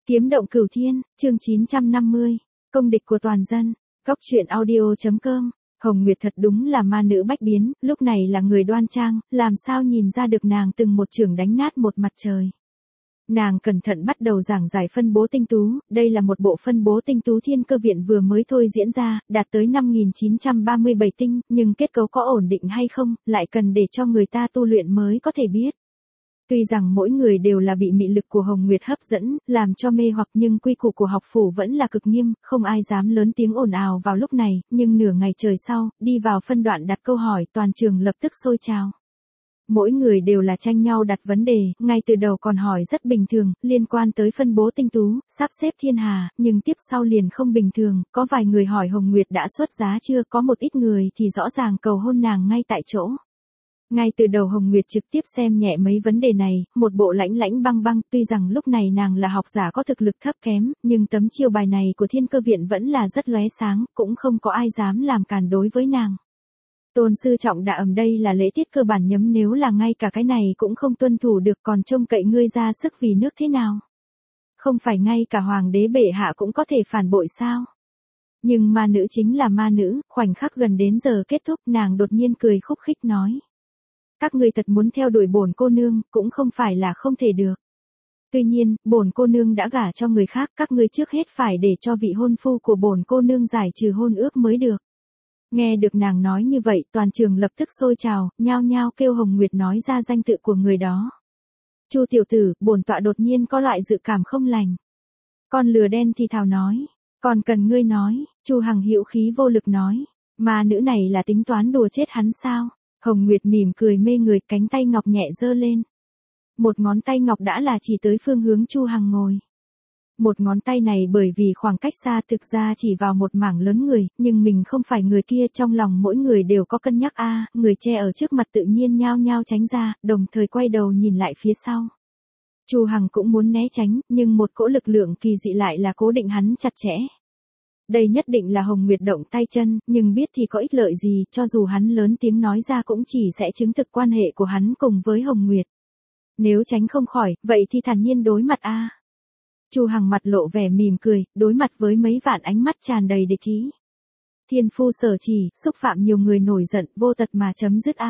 Kiếm động cửu thiên, chương 950, công địch của toàn dân, góc truyện audio.com. Hồng Nguyệt thật đúng là ma nữ bách biến, lúc này là người đoan trang, làm sao nhìn ra được nàng từng một chưởng đánh nát một mặt trời. Nàng cẩn thận bắt đầu giảng giải phân bố tinh tú, đây là một bộ phân bố tinh tú thiên cơ viện vừa mới thôi diễn ra, đạt tới 5.937 tinh, nhưng kết cấu có ổn định hay không, lại cần để cho người ta tu luyện mới có thể biết. Tuy rằng mỗi người đều là bị mị lực của Hồng Nguyệt hấp dẫn, làm cho mê hoặc, nhưng quy củ của học phủ vẫn là cực nghiêm, không ai dám lớn tiếng ồn ào vào lúc này, nhưng nửa ngày trời sau, đi vào phân đoạn đặt câu hỏi, toàn trường lập tức sôi trào. Mỗi người đều là tranh nhau đặt vấn đề, ngay từ đầu còn hỏi rất bình thường, liên quan tới phân bố tinh tú, sắp xếp thiên hà, nhưng tiếp sau liền không bình thường, có vài người hỏi Hồng Nguyệt đã xuất giá chưa, có một ít người thì rõ ràng cầu hôn nàng ngay tại chỗ. Ngay từ đầu Hồng Nguyệt trực tiếp xem nhẹ mấy vấn đề này, một bộ lãnh lãnh băng băng, tuy rằng lúc này nàng là học giả có thực lực thấp kém, nhưng tấm chiêu bài này của thiên cơ viện vẫn là rất lóe sáng, cũng không có ai dám làm cản đối với nàng. Tôn sư trọng đã đây là lễ tiết cơ bản nhấm, nếu là ngay cả cái này cũng không tuân thủ được còn trông cậy ngươi ra sức vì nước thế nào. Không phải ngay cả hoàng đế bệ hạ cũng có thể phản bội sao? Nhưng ma nữ chính là ma nữ, khoảnh khắc gần đến giờ kết thúc nàng đột nhiên cười khúc khích nói. Các ngươi thật muốn theo đuổi bổn cô nương, cũng không phải là không thể được. Tuy nhiên, bổn cô nương đã gả cho người khác, các ngươi trước hết phải để cho vị hôn phu của bổn cô nương giải trừ hôn ước mới được. Nghe được nàng nói như vậy, toàn trường lập tức sôi trào, nhao nhao kêu Hồng Nguyệt nói ra danh tự của người đó. Chu tiểu tử, bổn tọa đột nhiên có loại dự cảm không lành. Con lừa đen thì thào nói, còn cần ngươi nói, Chu Hằng hữu khí vô lực nói, mà nữ này là tính toán đùa chết hắn sao? Hồng Nguyệt mỉm cười mê người, cánh tay ngọc nhẹ giơ lên. Một ngón tay ngọc đã là chỉ tới phương hướng Chu Hằng ngồi. Một ngón tay này bởi vì khoảng cách xa thực ra chỉ vào một mảng lớn người, nhưng mình không phải người kia, trong lòng mỗi người đều có cân nhắc người che ở trước mặt tự nhiên nhao nhao tránh ra, đồng thời quay đầu nhìn lại phía sau. Chu Hằng cũng muốn né tránh, nhưng một cỗ lực lượng kỳ dị lại là cố định hắn chặt chẽ. Đây nhất định là Hồng Nguyệt động tay chân, nhưng biết thì có ích lợi gì, cho dù hắn lớn tiếng nói ra cũng chỉ sẽ chứng thực quan hệ của hắn cùng với Hồng Nguyệt. Nếu tránh không khỏi, vậy thì thản nhiên đối mặt Chu Hằng mặt lộ vẻ mỉm cười, đối mặt với mấy vạn ánh mắt tràn đầy địch ý. Thiên phu sở chỉ, xúc phạm nhiều người nổi giận, vô tật mà chấm dứt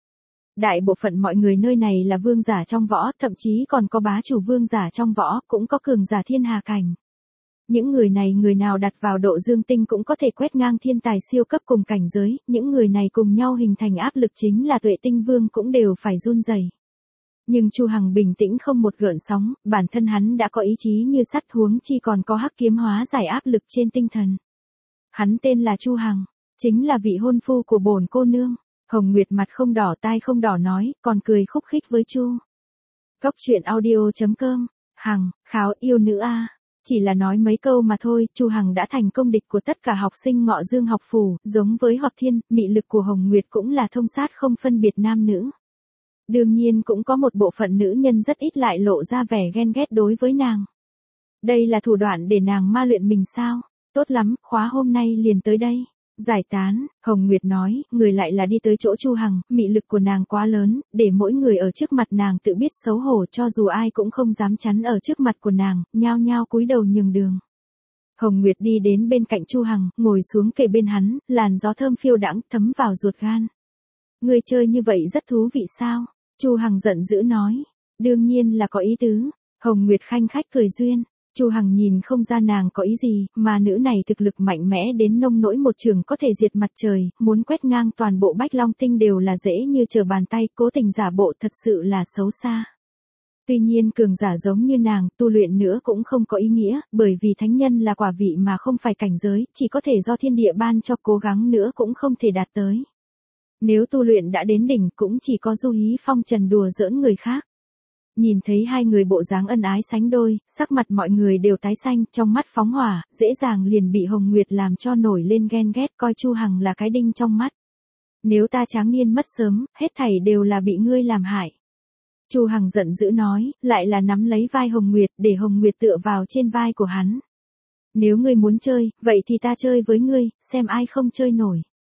Đại bộ phận mọi người nơi này là vương giả trong võ, thậm chí còn có bá chủ vương giả trong võ, cũng có cường giả thiên hà cảnh. Những người này người nào đặt vào độ dương tinh cũng có thể quét ngang thiên tài siêu cấp cùng cảnh giới, những người này cùng nhau hình thành áp lực chính là tuệ tinh vương cũng đều phải run rẩy. Nhưng Chu Hằng bình tĩnh không một gợn sóng, bản thân hắn đã có ý chí như sắt, huống chi còn có hắc kiếm hóa giải áp lực trên tinh thần. Hắn tên là Chu Hằng, chính là vị hôn phu của bổn cô nương. Hồng Nguyệt mặt không đỏ tai không đỏ nói, còn cười khúc khích với Chu. Góc truyện audio.com, Hằng, kháo yêu nữ Chỉ là nói mấy câu mà thôi, Chu Hằng đã thành công địch của tất cả học sinh Ngọ Dương học phủ, giống với Hoặc Thiên, mị lực của Hồng Nguyệt cũng là thông sát không phân biệt nam nữ. Đương nhiên cũng có một bộ phận nữ nhân rất ít lại lộ ra vẻ ghen ghét đối với nàng. Đây là thủ đoạn để nàng ma luyện mình sao? Tốt lắm, khóa hôm nay liền tới đây. Giải tán, Hồng Nguyệt nói, người lại là đi tới chỗ Chu Hằng, mị lực của nàng quá lớn, để mỗi người ở trước mặt nàng tự biết xấu hổ, cho dù ai cũng không dám chắn ở trước mặt của nàng, nhao nhao cúi đầu nhường đường. Hồng Nguyệt đi đến bên cạnh Chu Hằng, ngồi xuống kề bên hắn, làn gió thơm phiêu đãng thấm vào ruột gan. Người chơi như vậy rất thú vị sao? Chu Hằng giận dữ nói, đương nhiên là có ý tứ. Hồng Nguyệt khanh khách cười duyên. Chu Hằng nhìn không ra nàng có ý gì, mà nữ này thực lực mạnh mẽ đến nông nỗi một trường có thể diệt mặt trời, muốn quét ngang toàn bộ Bách Long Tinh đều là dễ như trở bàn tay, cố tình giả bộ thật sự là xấu xa. Tuy nhiên cường giả giống như nàng, tu luyện nữa cũng không có ý nghĩa, bởi vì thánh nhân là quả vị mà không phải cảnh giới, chỉ có thể do thiên địa ban cho, cố gắng nữa cũng không thể đạt tới. Nếu tu luyện đã đến đỉnh cũng chỉ có du hí phong trần đùa giỡn người khác. Nhìn thấy hai người bộ dáng ân ái sánh đôi, sắc mặt mọi người đều tái xanh, trong mắt phóng hỏa, dễ dàng liền bị Hồng Nguyệt làm cho nổi lên ghen ghét, coi Chu Hằng là cái đinh trong mắt. Nếu ta tráng niên mất sớm, hết thảy đều là bị ngươi làm hại. Chu Hằng giận dữ nói, lại là nắm lấy vai Hồng Nguyệt, để Hồng Nguyệt tựa vào trên vai của hắn. Nếu ngươi muốn chơi, vậy thì ta chơi với ngươi, xem ai không chơi nổi.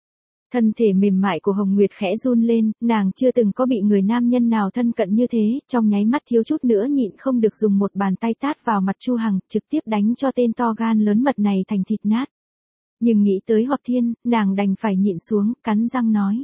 Thân thể mềm mại của Hồng Nguyệt khẽ run lên, nàng chưa từng có bị người nam nhân nào thân cận như thế, trong nháy mắt thiếu chút nữa nhịn không được dùng một bàn tay tát vào mặt Chu Hằng, trực tiếp đánh cho tên to gan lớn mật này thành thịt nát. Nhưng nghĩ tới Hoặc Thiên, nàng đành phải nhịn xuống, cắn răng nói.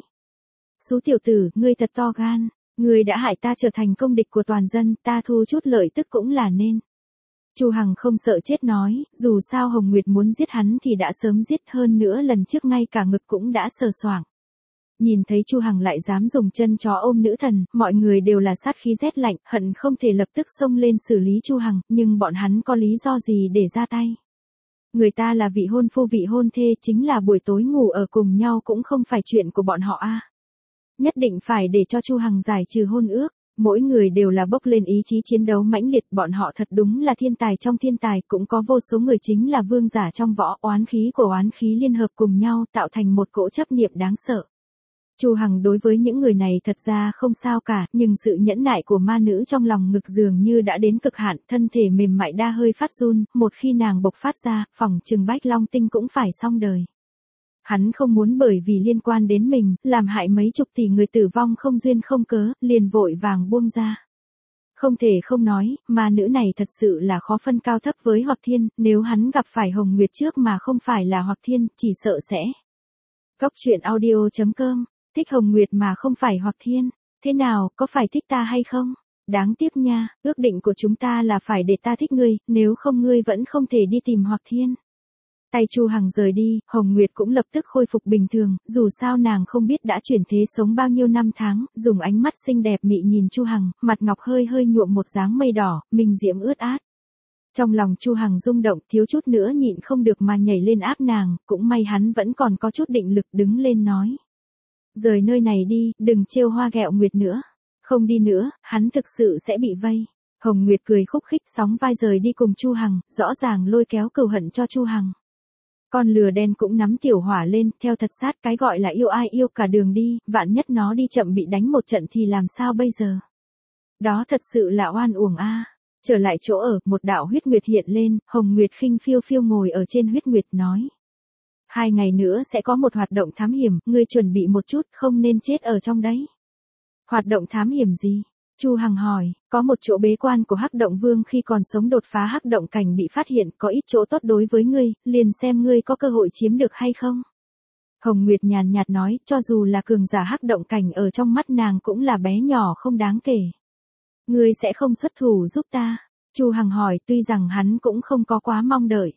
Xú tiểu tử, ngươi thật to gan, ngươi đã hại ta trở thành công địch của toàn dân, ta thu chút lợi tức cũng là nên. Chu Hằng không sợ chết nói, dù sao Hồng Nguyệt muốn giết hắn thì đã sớm giết, hơn nữa lần trước ngay cả ngực cũng đã sờ soạng. Nhìn thấy Chu Hằng lại dám dùng chân chó ôm nữ thần, mọi người đều là sát khí rét lạnh, hận không thể lập tức xông lên xử lý Chu Hằng, nhưng bọn hắn có lý do gì để ra tay? Người ta là vị hôn phu vị hôn thê, chính là buổi tối ngủ ở cùng nhau cũng không phải chuyện của bọn họ a. Nhất định phải để cho Chu Hằng giải trừ hôn ước. Mỗi người đều là bốc lên ý chí chiến đấu mãnh liệt, bọn họ thật đúng là thiên tài trong thiên tài, cũng có vô số người chính là vương giả trong võ, oán khí của oán khí liên hợp cùng nhau tạo thành một cỗ chấp niệm đáng sợ. Chu Hằng đối với những người này thật ra không sao cả, nhưng sự nhẫn nại của ma nữ trong lòng ngực dường như đã đến cực hạn, thân thể mềm mại đa hơi phát run, một khi nàng bộc phát ra, phỏng chừng Bách Long Tinh cũng phải xong đời. Hắn không muốn bởi vì liên quan đến mình, làm hại mấy chục tỷ người tử vong không duyên không cớ, liền vội vàng buông ra. Không thể không nói, ma nữ này thật sự là khó phân cao thấp với Hoặc Thiên, nếu hắn gặp phải Hồng Nguyệt trước mà không phải là Hoặc Thiên, chỉ sợ sẽ. Góc truyện audio.com, thích Hồng Nguyệt mà không phải Hoặc Thiên, thế nào, có phải thích ta hay không? Đáng tiếc nha, ước định của chúng ta là phải để ta thích ngươi, nếu không ngươi vẫn không thể đi tìm Hoặc Thiên. Tay Chu Hằng rời đi, Hồng Nguyệt cũng lập tức khôi phục bình thường, dù sao nàng không biết đã chuyển thế sống bao nhiêu năm tháng, dùng ánh mắt xinh đẹp mị nhìn Chu Hằng, mặt ngọc hơi hơi nhuộm một dáng mây đỏ, mình diễm ướt át. Trong lòng Chu Hằng rung động, thiếu chút nữa nhịn không được mà nhảy lên áp nàng, cũng may hắn vẫn còn có chút định lực, đứng lên nói. Rời nơi này đi, đừng trêu Hoa ghẹo Nguyệt nữa. Không đi nữa, hắn thực sự sẽ bị vây. Hồng Nguyệt cười khúc khích sóng vai rời đi cùng Chu Hằng, rõ ràng lôi kéo cừu hận cho Chu Hằng. Con lừa đen cũng nắm tiểu hỏa lên, theo thật sát, cái gọi là yêu ai yêu cả đường đi, vạn nhất nó đi chậm bị đánh một trận thì làm sao bây giờ? Đó thật sự là oan uổng a. Trở lại chỗ ở, một đạo huyết nguyệt hiện lên, Hồng Nguyệt khinh phiêu phiêu ngồi ở trên huyết nguyệt nói. 2 ngày nữa sẽ có một hoạt động thám hiểm, ngươi chuẩn bị một chút, không nên chết ở trong đấy. Hoạt động thám hiểm gì? Chu Hằng hỏi, có một chỗ bế quan của Hắc Động Vương khi còn sống đột phá Hắc Động cảnh bị phát hiện, có ít chỗ tốt đối với ngươi, liền xem ngươi có cơ hội chiếm được hay không. Hồng Nguyệt nhàn nhạt nói, cho dù là cường giả Hắc Động cảnh ở trong mắt nàng cũng là bé nhỏ không đáng kể. Ngươi sẽ không xuất thủ giúp ta? Chu Hằng hỏi, tuy rằng hắn cũng không có quá mong đợi.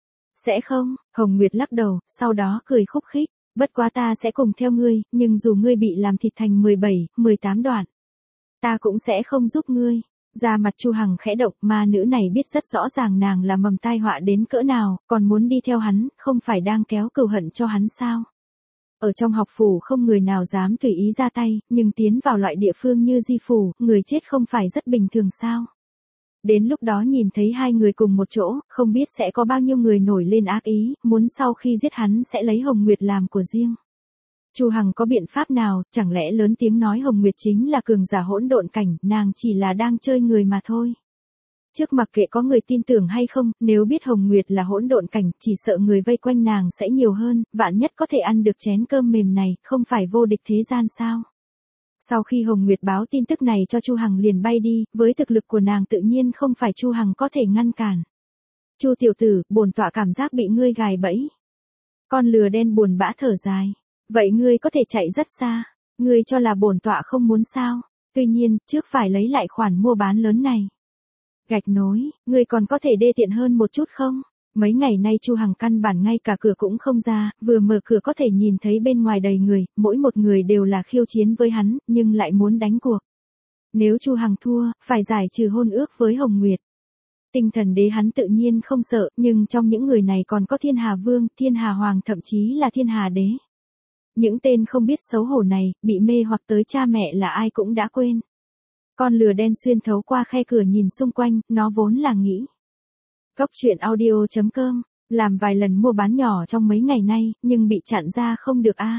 Sẽ không, Hồng Nguyệt lắc đầu, sau đó cười khúc khích, bất quá ta sẽ cùng theo ngươi, nhưng dù ngươi bị làm thịt thành 17, 18 đoạn. Ta cũng sẽ không giúp ngươi. Da mặt Chu Hằng khẽ động, ma nữ này biết rất rõ ràng nàng là mầm tai họa đến cỡ nào, còn muốn đi theo hắn, không phải đang kéo cừu hận cho hắn sao? Ở trong học phủ không người nào dám tùy ý ra tay, nhưng tiến vào loại địa phương như Di phủ, người chết không phải rất bình thường sao? Đến lúc đó nhìn thấy hai người cùng một chỗ, không biết sẽ có bao nhiêu người nổi lên ác ý, muốn sau khi giết hắn sẽ lấy Hồng Nguyệt làm của riêng. Chu Hằng có biện pháp nào, chẳng lẽ lớn tiếng nói Hồng Nguyệt chính là cường giả hỗn độn cảnh, nàng chỉ là đang chơi người mà thôi. Trước mặc kệ có người tin tưởng hay không, nếu biết Hồng Nguyệt là hỗn độn cảnh, chỉ sợ người vây quanh nàng sẽ nhiều hơn, vạn nhất có thể ăn được chén cơm mềm này, không phải vô địch thế gian sao? Sau khi Hồng Nguyệt báo tin tức này cho Chu Hằng liền bay đi, với thực lực của nàng tự nhiên không phải Chu Hằng có thể ngăn cản. Chu tiểu tử, bổn tọa cảm giác bị ngươi gài bẫy. Con lừa đen buồn bã thở dài. Vậy ngươi có thể chạy rất xa, ngươi cho là bổn tọa không muốn sao? Tuy nhiên, trước phải lấy lại khoản mua bán lớn này. Gạch nối, ngươi còn có thể đê tiện hơn một chút không? Mấy ngày nay Chu Hằng căn bản ngay cả cửa cũng không ra, vừa mở cửa có thể nhìn thấy bên ngoài đầy người, mỗi một người đều là khiêu chiến với hắn, nhưng lại muốn đánh cuộc. Nếu Chu Hằng thua, phải giải trừ hôn ước với Hồng Nguyệt. Tinh Thần Đế hắn tự nhiên không sợ, nhưng trong những người này còn có Thiên Hà Vương, Thiên Hà Hoàng, thậm chí là Thiên Hà Đế. Những tên không biết xấu hổ này, bị mê hoặc tới cha mẹ là ai cũng đã quên. Con lừa đen xuyên thấu qua khe cửa nhìn xung quanh, nó vốn là nghĩ. Góc truyện audio.com, làm vài lần mua bán nhỏ trong mấy ngày nay, nhưng bị chặn ra không được a.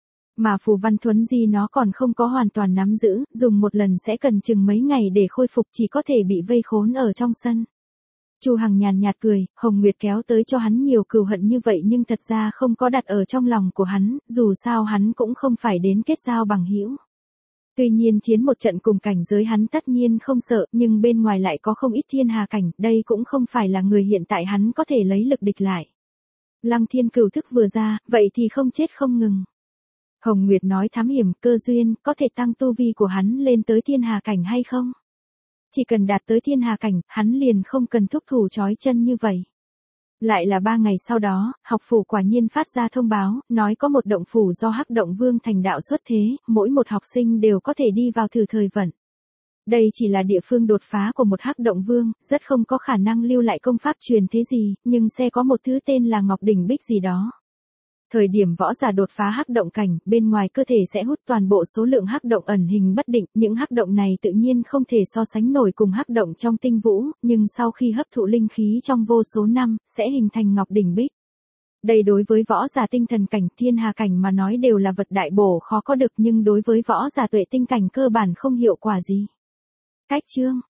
Mà phù văn thuấn di nó còn không có hoàn toàn nắm giữ, dùng một lần sẽ cần chừng mấy ngày để khôi phục, chỉ có thể bị vây khốn ở trong sân. Chu Hằng nhàn nhạt cười, Hồng Nguyệt kéo tới cho hắn nhiều cừu hận như vậy nhưng thật ra không có đặt ở trong lòng của hắn, dù sao hắn cũng không phải đến kết giao bằng hữu. Tuy nhiên chiến một trận cùng cảnh giới hắn tất nhiên không sợ, nhưng bên ngoài lại có không ít thiên hà cảnh, đây cũng không phải là người hiện tại hắn có thể lấy lực địch lại. Lăng Thiên Cửu thức vừa ra, vậy thì không chết không ngừng. Hồng Nguyệt nói thám hiểm, cơ duyên, có thể tăng tu vi của hắn lên tới thiên hà cảnh hay không? Chỉ cần đạt tới thiên hà cảnh, hắn liền không cần thúc thủ trói chân như vậy. Lại là 3 ngày sau đó, học phủ quả nhiên phát ra thông báo, nói có một động phủ do Hắc Động Vương thành đạo xuất thế, mỗi một học sinh đều có thể đi vào thử thời vận. Đây chỉ là địa phương đột phá của một Hắc Động Vương, rất không có khả năng lưu lại công pháp truyền thế gì, nhưng sẽ có một thứ tên là Ngọc Đỉnh Bích gì đó. Thời điểm võ giả đột phá hắc động cảnh, bên ngoài cơ thể sẽ hút toàn bộ số lượng hắc động ẩn hình bất định, những hắc động này tự nhiên không thể so sánh nổi cùng hắc động trong tinh vũ, nhưng sau khi hấp thụ linh khí trong vô số năm, sẽ hình thành Ngọc Đỉnh Bích. Đây đối với võ giả tinh thần cảnh, thiên hà cảnh mà nói đều là vật đại bổ khó có được, nhưng đối với võ giả tuệ tinh cảnh cơ bản không hiệu quả gì. Cách chương